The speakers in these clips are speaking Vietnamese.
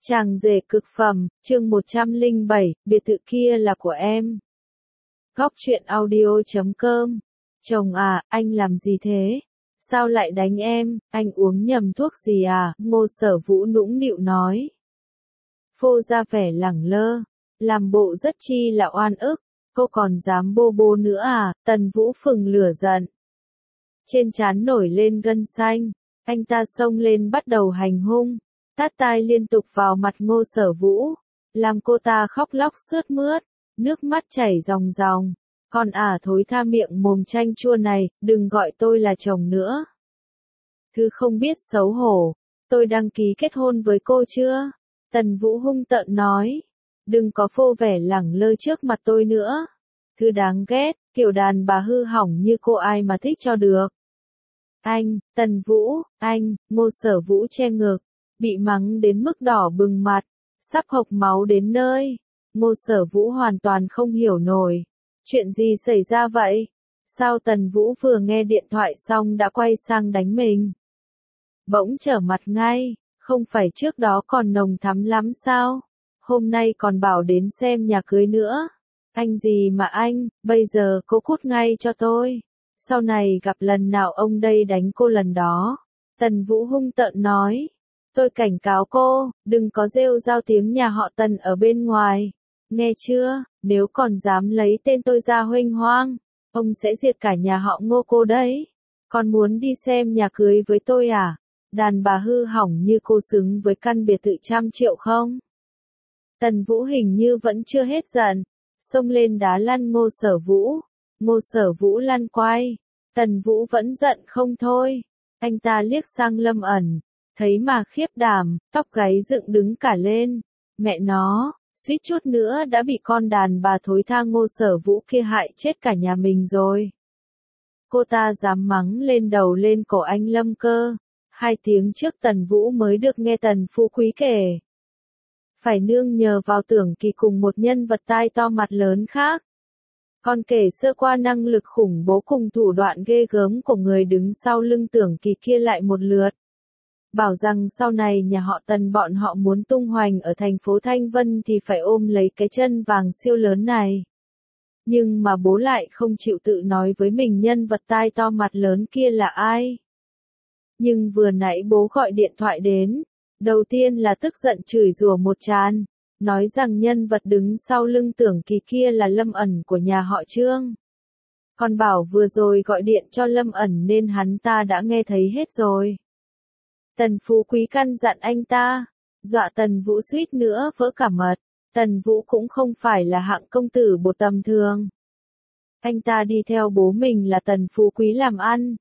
Chàng rể cực phẩm, chương 107, biệt thự kia là của em. Góc truyện audio.com. Chồng à, anh làm gì thế? Sao lại đánh em, anh uống nhầm thuốc gì à? Ngô Sở Vũ nũng nịu nói. Phô ra vẻ lẳng lơ, làm bộ rất chi là oan ức, cô còn dám bô bô nữa à? Tần Vũ phừng lửa giận. Trên trán nổi lên gân xanh, anh ta xông lên bắt đầu hành hung. Tát tai liên tục vào mặt Ngô Sở Vũ, làm cô ta khóc lóc sướt mướt, nước mắt chảy ròng ròng. Con thối tha miệng mồm chanh chua này, đừng gọi tôi là chồng nữa. Thứ không biết xấu hổ, tôi đăng ký kết hôn với cô chưa? Tần Vũ hung tợn nói, đừng có phô vẻ lẳng lơ trước mặt tôi nữa. Thứ đáng ghét, kiểu đàn bà hư hỏng như cô ai mà thích cho được. Anh, Tần Vũ, anh, Ngô Sở Vũ che ngực. Bị mắng đến mức đỏ bừng mặt, sắp hộc máu đến nơi. Ngô Sở Vũ hoàn toàn không hiểu nổi. Chuyện gì xảy ra vậy? Sao Tần Vũ vừa nghe điện thoại xong đã quay sang đánh mình? Bỗng trở mặt ngay, không phải trước đó còn nồng thắm lắm sao? Hôm nay còn bảo đến xem nhà cưới nữa. Anh gì mà anh, bây giờ cô cút ngay cho tôi. Sau này gặp lần nào ông đây đánh cô lần đó. Tần Vũ hung tợn nói. Tôi cảnh cáo cô, đừng có rêu rao tiếng nhà họ Tần ở bên ngoài. Nghe chưa, nếu còn dám lấy tên tôi ra huênh hoang, ông sẽ diệt cả nhà họ Ngô cô đấy. Còn muốn đi xem nhà cưới với tôi à? Đàn bà hư hỏng như cô xứng với căn biệt thự 100 triệu không? Tần Vũ hình như vẫn chưa hết giận, xông lên đá lăn Ngô Sở Vũ. Ngô Sở Vũ lăn quay, Tần Vũ vẫn giận không thôi. Anh ta liếc sang Lâm Ẩn. Thấy mà khiếp đảm, tóc gáy dựng đứng cả lên. Mẹ nó, suýt chút nữa đã bị con đàn bà thối tha Ngô Sở Vũ kia hại chết cả nhà mình rồi. Cô ta dám mắng lên đầu lên cổ anh Lâm Cơ. 2 tiếng trước Tần Vũ mới được nghe Tần Phú Quý kể. Phải nương nhờ vào Tưởng Kỳ cùng một nhân vật tai to mặt lớn khác. Còn kể sơ qua năng lực khủng bố cùng thủ đoạn ghê gớm của người đứng sau lưng Tưởng Kỳ kia lại một lượt. Bảo rằng sau này nhà họ Tần bọn họ muốn tung hoành ở thành phố Thanh Vân thì phải ôm lấy cái chân vàng siêu lớn này. Nhưng mà bố lại không chịu tự nói với mình nhân vật tai to mặt lớn kia là ai. Nhưng vừa nãy bố gọi điện thoại đến, đầu tiên là tức giận chửi rủa một tràn, nói rằng nhân vật đứng sau lưng Tưởng Kỳ kia là Lâm Ẩn của nhà họ Trương. Còn bảo vừa rồi gọi điện cho Lâm Ẩn nên hắn ta đã nghe thấy hết rồi. Tần Phú Quý căn dặn anh ta, dọa Tần Vũ suýt nữa vỡ cả mật. Tần Vũ cũng không phải là hạng công tử bột tầm thường. Anh ta đi theo bố mình là Tần Phú Quý làm ăn.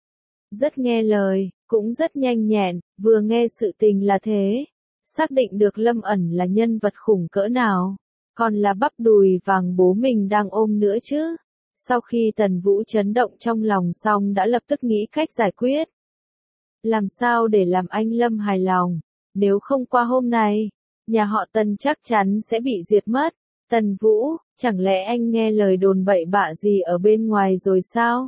Rất nghe lời, cũng rất nhanh nhẹn, vừa nghe sự tình là thế. Xác định được Lâm Ẩn là nhân vật khủng cỡ nào. Còn là bắp đùi vàng bố mình đang ôm nữa chứ. Sau khi Tần Vũ chấn động trong lòng xong đã lập tức nghĩ cách giải quyết. Làm sao để làm anh Lâm hài lòng, nếu không qua hôm nay, nhà họ Tần chắc chắn sẽ bị diệt mất. Tần Vũ, chẳng lẽ anh nghe lời đồn bậy bạ gì ở bên ngoài rồi sao?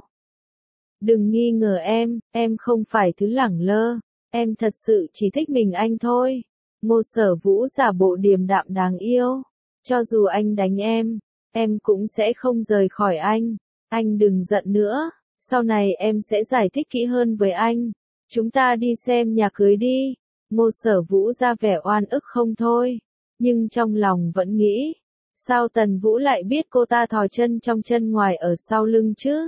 Đừng nghi ngờ em không phải thứ lẳng lơ, em thật sự chỉ thích mình anh thôi. Ngô Sở Vũ giả bộ điềm đạm đáng yêu. Cho dù anh đánh em cũng sẽ không rời khỏi anh đừng giận nữa, sau này em sẽ giải thích kỹ hơn với anh. Chúng ta đi xem nhà cưới đi. Ngô Sở Vũ ra vẻ oan ức không thôi, nhưng trong lòng vẫn nghĩ, sao Tần Vũ lại biết cô ta thò chân trong chân ngoài ở sau lưng chứ?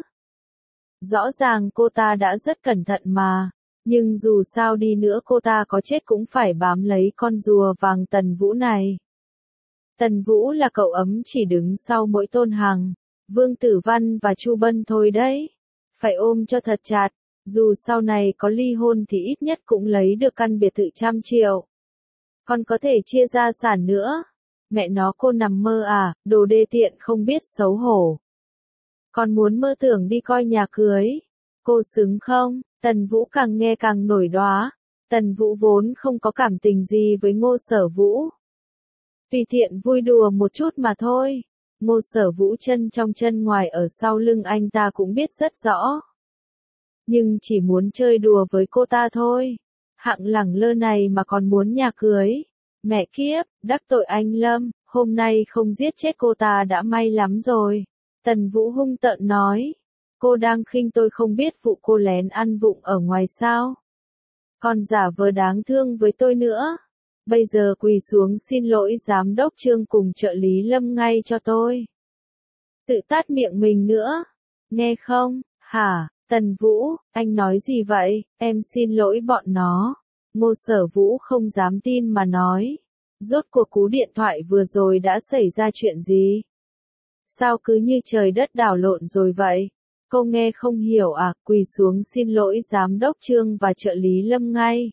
Rõ ràng cô ta đã rất cẩn thận mà, nhưng dù sao đi nữa cô ta có chết cũng phải bám lấy con rùa vàng Tần Vũ này. Tần Vũ là cậu ấm chỉ đứng sau mỗi Tôn Hằng, Vương Tử Văn và Chu Bân thôi đấy. Phải ôm cho thật chặt. Dù sau này có ly hôn thì ít nhất cũng lấy được căn biệt thự 100 triệu. Còn có thể chia gia sản nữa. Mẹ nó cô nằm mơ à, đồ đê tiện không biết xấu hổ. Còn muốn mơ tưởng đi coi nhà cưới. Cô xứng không? Tần Vũ càng nghe càng nổi đoá. Tần Vũ vốn không có cảm tình gì với Ngô Sở Vũ. Tùy tiện vui đùa một chút mà thôi. Ngô Sở Vũ chân trong chân ngoài ở sau lưng anh ta cũng biết rất rõ. Nhưng chỉ muốn chơi đùa với cô ta thôi. Hạng lẳng lơ này mà còn muốn nhà cưới. Mẹ kiếp, đắc tội anh Lâm, hôm nay không giết chết cô ta đã may lắm rồi. Tần Vũ hung tợn nói. Cô đang khinh tôi không biết vụ cô lén ăn vụng ở ngoài sao. Còn giả vờ đáng thương với tôi nữa. Bây giờ quỳ xuống xin lỗi giám đốc Trương cùng trợ lý Lâm ngay cho tôi. Tự tát miệng mình nữa. Nghe không, hả, Tần Vũ, anh nói gì vậy, em xin lỗi bọn nó. Ngô Sở Vũ không dám tin mà nói. Rốt cuộc cú điện thoại vừa rồi đã xảy ra chuyện gì? Sao cứ như trời đất đảo lộn rồi vậy? Cô nghe không hiểu à, quỳ xuống xin lỗi giám đốc Trương và trợ lý Lâm ngay.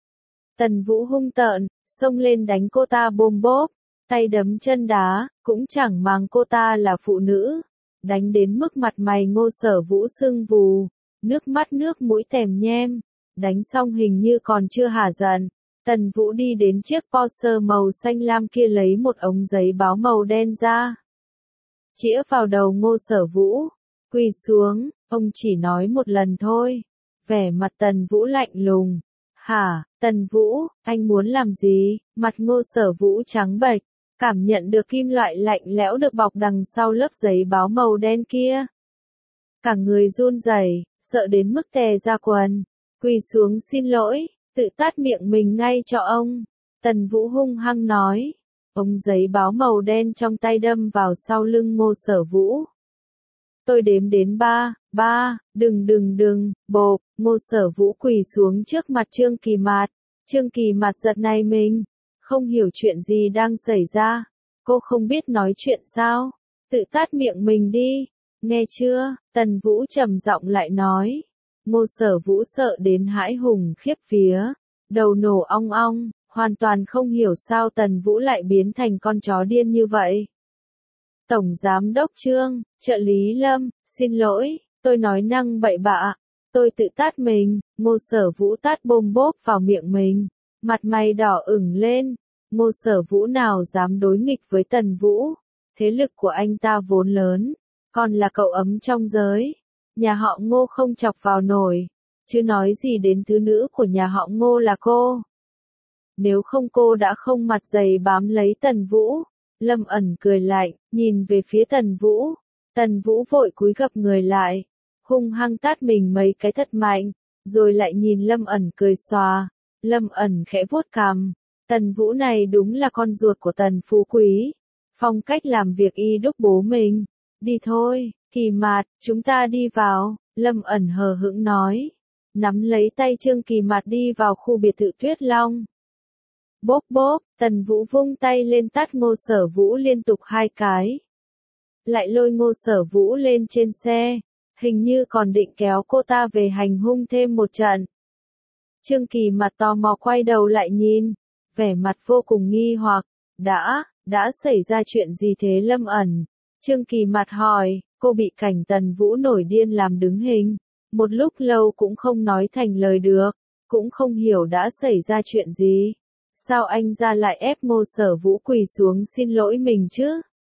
Tần Vũ hung tợn, xông lên đánh cô ta bôm bốp, tay đấm chân đá, cũng chẳng màng cô ta là phụ nữ. Đánh đến mức mặt mày Ngô Sở Vũ sưng vù, nước mắt nước mũi tèm nhem. Đánh xong hình như còn chưa hả giận. Tần Vũ đi đến chiếc Porsche màu xanh lam kia lấy một ống giấy báo màu đen ra. Chĩa vào đầu Ngô Sở Vũ. Quỳ xuống, ông chỉ nói một lần thôi. Vẻ mặt Tần Vũ lạnh lùng. Hả, Tần Vũ, anh muốn làm gì? Mặt Ngô Sở Vũ trắng bệch, cảm nhận được kim loại lạnh lẽo được bọc đằng sau lớp giấy báo màu đen kia. Cả người run rẩy, sợ đến mức tè ra quần. Quỳ xuống xin lỗi, tự tát miệng mình ngay cho ông. Tần Vũ hung hăng nói. Ống giấy báo màu đen trong tay đâm vào sau lưng Ngô Sở Vũ. Tôi đếm đến 3, đừng, bộp, Ngô Sở Vũ quỳ xuống trước mặt Trương Kỳ Mạt. Trương Kỳ Mạt giật nảy mình, không hiểu chuyện gì đang xảy ra. Cô không biết nói chuyện sao? Tự tát miệng mình đi, nghe chưa? Tần Vũ trầm giọng lại nói. Ngô Sở Vũ sợ đến hãi hùng khiếp vía, đầu nổ ong ong, hoàn toàn không hiểu sao Tần Vũ lại biến thành con chó điên như vậy. Tổng Giám đốc Trương, trợ lý Lâm, xin lỗi, tôi nói năng bậy bạ, tôi tự tát mình. Ngô Sở Vũ tát bôm bốp vào miệng mình, mặt mày đỏ ửng lên. Ngô Sở Vũ nào dám đối nghịch với Tần Vũ, thế lực của anh ta vốn lớn, còn là cậu ấm trong giới. Nhà họ Ngô không chọc vào nổi, chứ nói gì đến thứ nữ của nhà họ Ngô là cô. Nếu không cô đã không mặt dày bám lấy Tần Vũ. Lâm Ẩn cười lạnh, nhìn về phía Tần Vũ. Tần Vũ vội cúi gập người lại, hung hăng tát mình mấy cái thật mạnh, rồi lại nhìn Lâm Ẩn cười xòa. Lâm Ẩn khẽ vuốt cằm. Tần Vũ này đúng là con ruột của Tần Phú Quý. Phong cách làm việc y đúc bố mình. Đi thôi, Kỳ Mạt, chúng ta đi vào, Lâm Ẩn hờ hững nói. Nắm lấy tay Trương Kỳ Mạt đi vào khu biệt thự Tuyết Long. Bốp bốp, Tần Vũ vung tay lên tát Ngô Sở Vũ liên tục 2 cái. Lại lôi Ngô Sở Vũ lên trên xe, hình như còn định kéo cô ta về hành hung thêm một trận. Trương Kỳ Mạt tò mò quay đầu lại nhìn, vẻ mặt vô cùng nghi hoặc. Đã xảy ra chuyện gì thế Lâm Ẩn? Trương Kỳ Mạt hỏi. Cô bị cảnh Tần Vũ nổi điên làm đứng hình, một lúc lâu cũng không nói thành lời được, cũng không hiểu đã xảy ra chuyện gì. Sao anh ra lại ép Ngô Sở Vũ quỳ xuống xin lỗi mình chứ?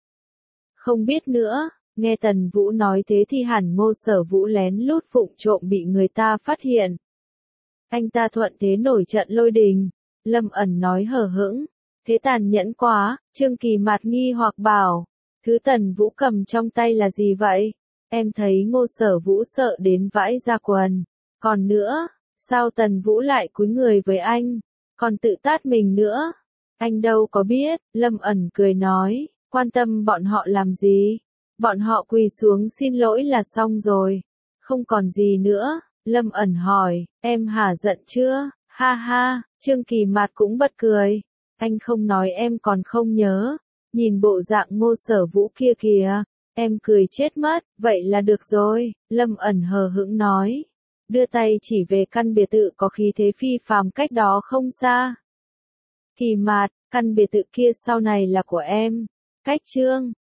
Không biết nữa, nghe Tần Vũ nói thế thì hẳn Ngô Sở Vũ lén lút vụng trộm bị người ta phát hiện. Anh ta thuận thế nổi trận lôi đình, Lâm Ẩn nói hờ hững, thế tàn nhẫn quá. Trương Kỳ Mạt nghi hoặc bảo. Thứ Tần Vũ cầm trong tay là gì vậy? Em thấy Ngô Sở Vũ sợ đến vãi ra quần. Còn nữa, sao Tần Vũ lại cúi người với anh? Còn tự tát mình nữa? Anh đâu có biết, Lâm Ẩn cười nói, quan tâm bọn họ làm gì? Bọn họ quỳ xuống xin lỗi là xong rồi. Không còn gì nữa, Lâm Ẩn hỏi, em hả giận chưa? Ha ha, Trương Kỳ Mạt cũng bật cười. Anh không nói em còn không nhớ. Nhìn bộ dạng Ngô Sở Vũ kia kìa, em cười chết mất, vậy là được rồi, Lâm Ẩn hờ hững nói. Đưa tay chỉ về căn biệt thự có khí thế phi phàm cách đó không xa. Kỳ Mạt, căn biệt thự kia sau này là của em. Cách Trương